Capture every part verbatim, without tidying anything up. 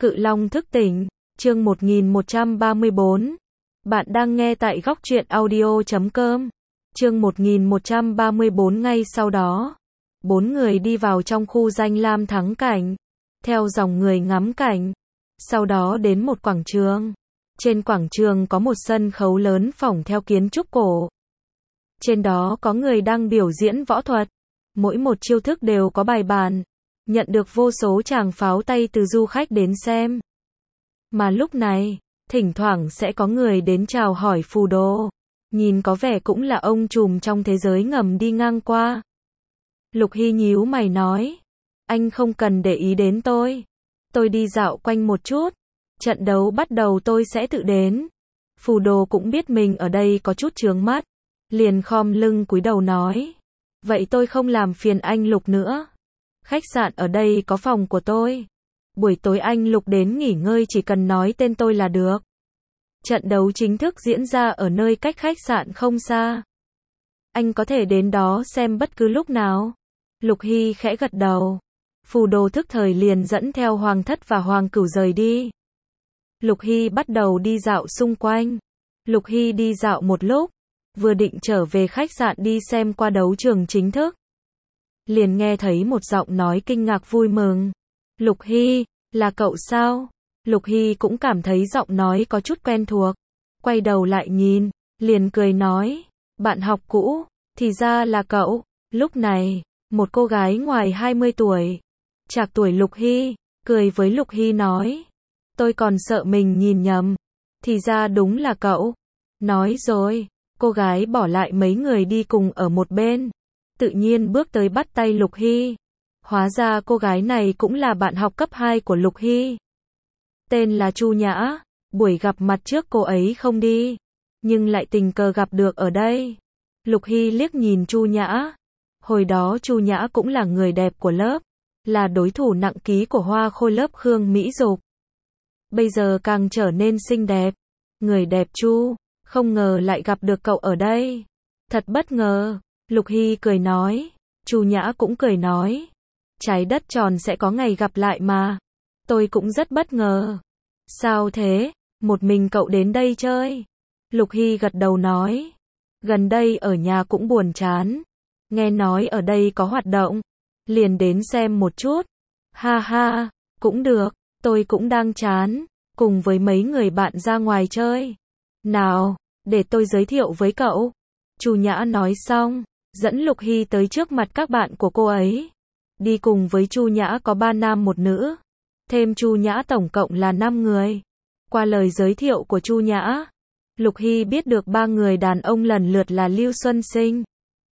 Cự Long thức tỉnh, chương một nghìn một trăm ba mươi bốn. Bạn đang nghe tại góc truyện audio chấm com. Chương một nghìn một trăm ba mươi bốn. Ngay sau đó, bốn người đi vào trong khu danh lam thắng cảnh, theo dòng người ngắm cảnh. Sau đó đến một quảng trường. Trên quảng trường có một sân khấu lớn phỏng theo kiến trúc cổ. Trên đó có người đang biểu diễn võ thuật. Mỗi một chiêu thức đều có bài bản, nhận được vô số tràng pháo tay từ du khách đến xem. Mà lúc này, thỉnh thoảng sẽ có người đến chào hỏi Phù Đồ. Nhìn có vẻ cũng là ông trùm trong thế giới ngầm đi ngang qua. Lục Hy nhíu mày nói, anh không cần để ý đến tôi. Tôi đi dạo quanh một chút. Trận đấu bắt đầu tôi sẽ tự đến. Phù Đồ cũng biết mình ở đây có chút chướng mắt. Liền khom lưng cúi đầu nói, vậy tôi không làm phiền anh Lục nữa. Khách sạn ở đây có phòng của tôi. Buổi tối anh Lục đến nghỉ ngơi chỉ cần nói tên tôi là được. Trận đấu chính thức diễn ra ở nơi cách khách sạn không xa. Anh có thể đến đó xem bất cứ lúc nào. Lục Hy khẽ gật đầu. Phù Đồ thức thời liền dẫn theo Hoàng Thất và Hoàng Cửu rời đi. Lục Hy bắt đầu đi dạo xung quanh. Lục Hy đi dạo một lúc, vừa định trở về khách sạn đi xem qua đấu trường chính thức. Liền nghe thấy một giọng nói kinh ngạc vui mừng. Lục Hy, là cậu sao? Lục Hy cũng cảm thấy giọng nói có chút quen thuộc. Quay đầu lại nhìn, liền cười nói, bạn học cũ, thì ra là cậu. Lúc này, một cô gái ngoài hai mươi tuổi, trạc tuổi Lục Hy, cười với Lục Hy nói, tôi còn sợ mình nhìn nhầm, thì ra đúng là cậu. Nói rồi, cô gái bỏ lại mấy người đi cùng ở một bên, tự nhiên bước tới bắt tay Lục Hy. Hóa ra cô gái này cũng là bạn học cấp hai của Lục Hy. Tên là Chu Nhã. Buổi gặp mặt trước cô ấy không đi, nhưng lại tình cờ gặp được ở đây. Lục Hy liếc nhìn Chu Nhã. Hồi đó Chu Nhã cũng là người đẹp của lớp, là đối thủ nặng ký của Hoa Khôi lớp Khương Mỹ Dục. Bây giờ càng trở nên xinh đẹp. Người đẹp Chu, không ngờ lại gặp được cậu ở đây. Thật bất ngờ. Lục Hy cười nói. Chu Nhã cũng cười nói, trái đất tròn sẽ có ngày gặp lại mà. Tôi cũng rất bất ngờ. Sao thế? Một mình cậu đến đây chơi? Lục Hy gật đầu nói, gần đây ở nhà cũng buồn chán. Nghe nói ở đây có hoạt động, liền đến xem một chút. Ha ha, cũng được, tôi cũng đang chán, cùng với mấy người bạn ra ngoài chơi. Nào, để tôi giới thiệu với cậu. Chu Nhã nói xong, dẫn Lục Hy tới trước mặt các bạn của cô ấy. Đi cùng với Chu Nhã có ba nam một nữ. Thêm Chu Nhã tổng cộng là năm người. Qua lời giới thiệu của Chu Nhã, Lục Hy biết được ba người đàn ông lần lượt là Lưu Xuân Sinh,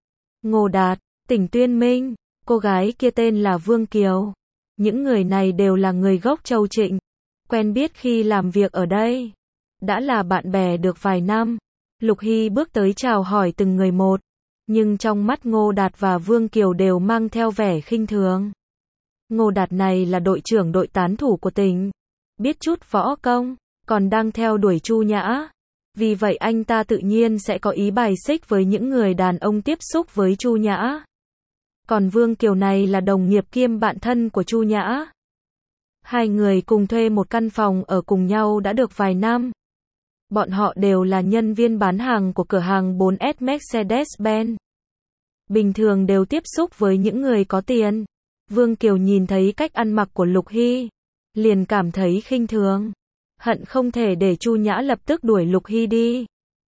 Ngô Đạt, Tỉnh Tuyên Minh. Cô gái kia tên là Vương Kiều. Những người này đều là người gốc Châu Trịnh. Quen biết khi làm việc ở đây. Đã là bạn bè được vài năm. Lục Hy bước tới chào hỏi từng người một. Nhưng trong mắt Ngô Đạt và Vương Kiều đều mang theo vẻ khinh thường. Ngô Đạt này là đội trưởng đội tán thủ của tỉnh, biết chút võ công, còn đang theo đuổi Chu Nhã. Vì vậy anh ta tự nhiên sẽ có ý bài xích với những người đàn ông tiếp xúc với Chu Nhã. Còn Vương Kiều này là đồng nghiệp kiêm bạn thân của Chu Nhã. Hai người cùng thuê một căn phòng ở cùng nhau đã được vài năm. Bọn họ đều là nhân viên bán hàng của cửa hàng bốn S Mercedes-Benz. Bình thường đều tiếp xúc với những người có tiền. Vương Kiều nhìn thấy cách ăn mặc của Lục Hy, liền cảm thấy khinh thường. Hận không thể để Chu Nhã lập tức đuổi Lục Hy đi.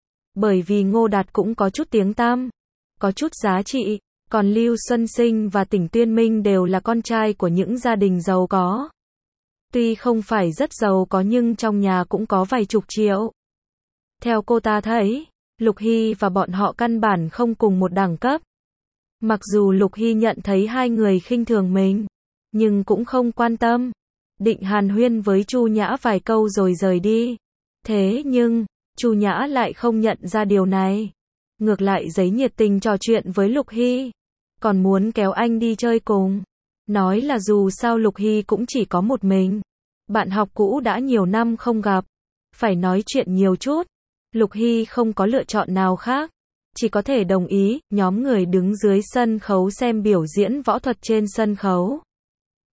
Bởi vì Ngô Đạt cũng có chút tiếng tăm, có chút giá trị. Còn Lưu Xuân Sinh và Tỉnh Tuyên Minh đều là con trai của những gia đình giàu có. Tuy không phải rất giàu có nhưng trong nhà cũng có vài chục triệu. Theo cô ta thấy, Lục Hy và bọn họ căn bản không cùng một đẳng cấp. Mặc dù Lục Hy nhận thấy hai người khinh thường mình, nhưng cũng không quan tâm. Định hàn huyên với Chu Nhã vài câu rồi rời đi. Thế nhưng, Chu Nhã lại không nhận ra điều này. Ngược lại giấy nhiệt tình trò chuyện với Lục Hy. Còn muốn kéo anh đi chơi cùng. Nói là dù sao Lục Hy cũng chỉ có một mình. Bạn học cũ đã nhiều năm không gặp. Phải nói chuyện nhiều chút. Lục Hy không có lựa chọn nào khác. Chỉ có thể đồng ý. Nhóm người đứng dưới sân khấu xem biểu diễn võ thuật trên sân khấu.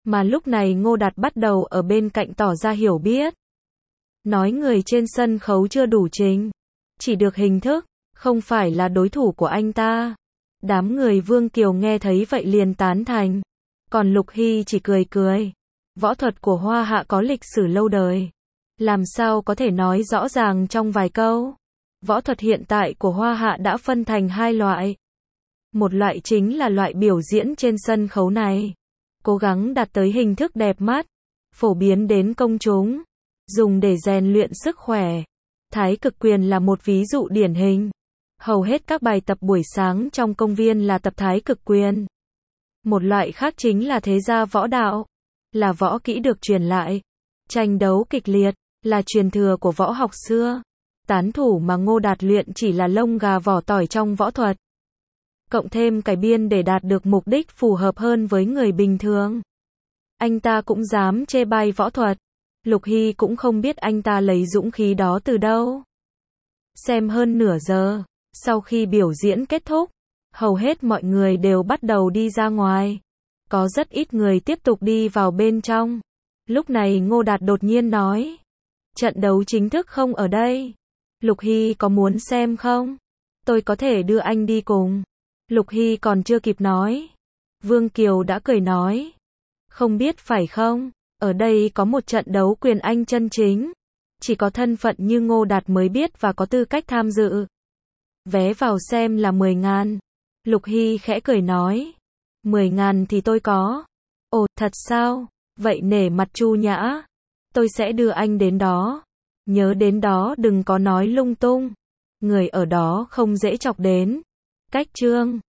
Mà lúc này Ngô Đạt bắt đầu ở bên cạnh tỏ ra hiểu biết. Nói người trên sân khấu chưa đủ trình, chỉ được hình thức, không phải là đối thủ của anh ta. Đám người Vương Kiều nghe thấy vậy liền tán thành. Còn Lục Hy chỉ cười cười. Võ thuật của Hoa Hạ có lịch sử lâu đời. Làm sao có thể nói rõ ràng trong vài câu. Võ thuật hiện tại của Hoa Hạ đã phân thành hai loại. Một loại chính là loại biểu diễn trên sân khấu này. Cố gắng đạt tới hình thức đẹp mắt, phổ biến đến công chúng, dùng để rèn luyện sức khỏe. Thái cực quyền là một ví dụ điển hình. Hầu hết các bài tập buổi sáng trong công viên là tập thái cực quyền. Một loại khác chính là thế gia võ đạo, là võ kỹ được truyền lại. Tranh đấu kịch liệt, là truyền thừa của võ học xưa. Tán thủ mà Ngô Đạt luyện chỉ là lông gà vỏ tỏi trong võ thuật. Cộng thêm cải biên để đạt được mục đích phù hợp hơn với người bình thường. Anh ta cũng dám chê bai võ thuật. Lục Hy cũng không biết anh ta lấy dũng khí đó từ đâu. Xem hơn nửa giờ, sau khi biểu diễn kết thúc, hầu hết mọi người đều bắt đầu đi ra ngoài. Có rất ít người tiếp tục đi vào bên trong. Lúc này Ngô Đạt đột nhiên nói. Trận đấu chính thức không ở đây. Lục Hy có muốn xem không? Tôi có thể đưa anh đi cùng. Lục Hy còn chưa kịp nói. Vương Kiều đã cười nói. Không biết phải không? Ở đây có một trận đấu quyền Anh chân chính. Chỉ có thân phận như Ngô Đạt mới biết và có tư cách tham dự. Vé vào xem là mười ngàn. Lục Hy khẽ cười nói. mười ngàn thì tôi có. Ồ, thật sao? Vậy nể mặt Chu Nhã. Tôi sẽ đưa anh đến đó. Nhớ đến đó đừng có nói lung tung. Người ở đó không dễ chọc đến. Cách Trương.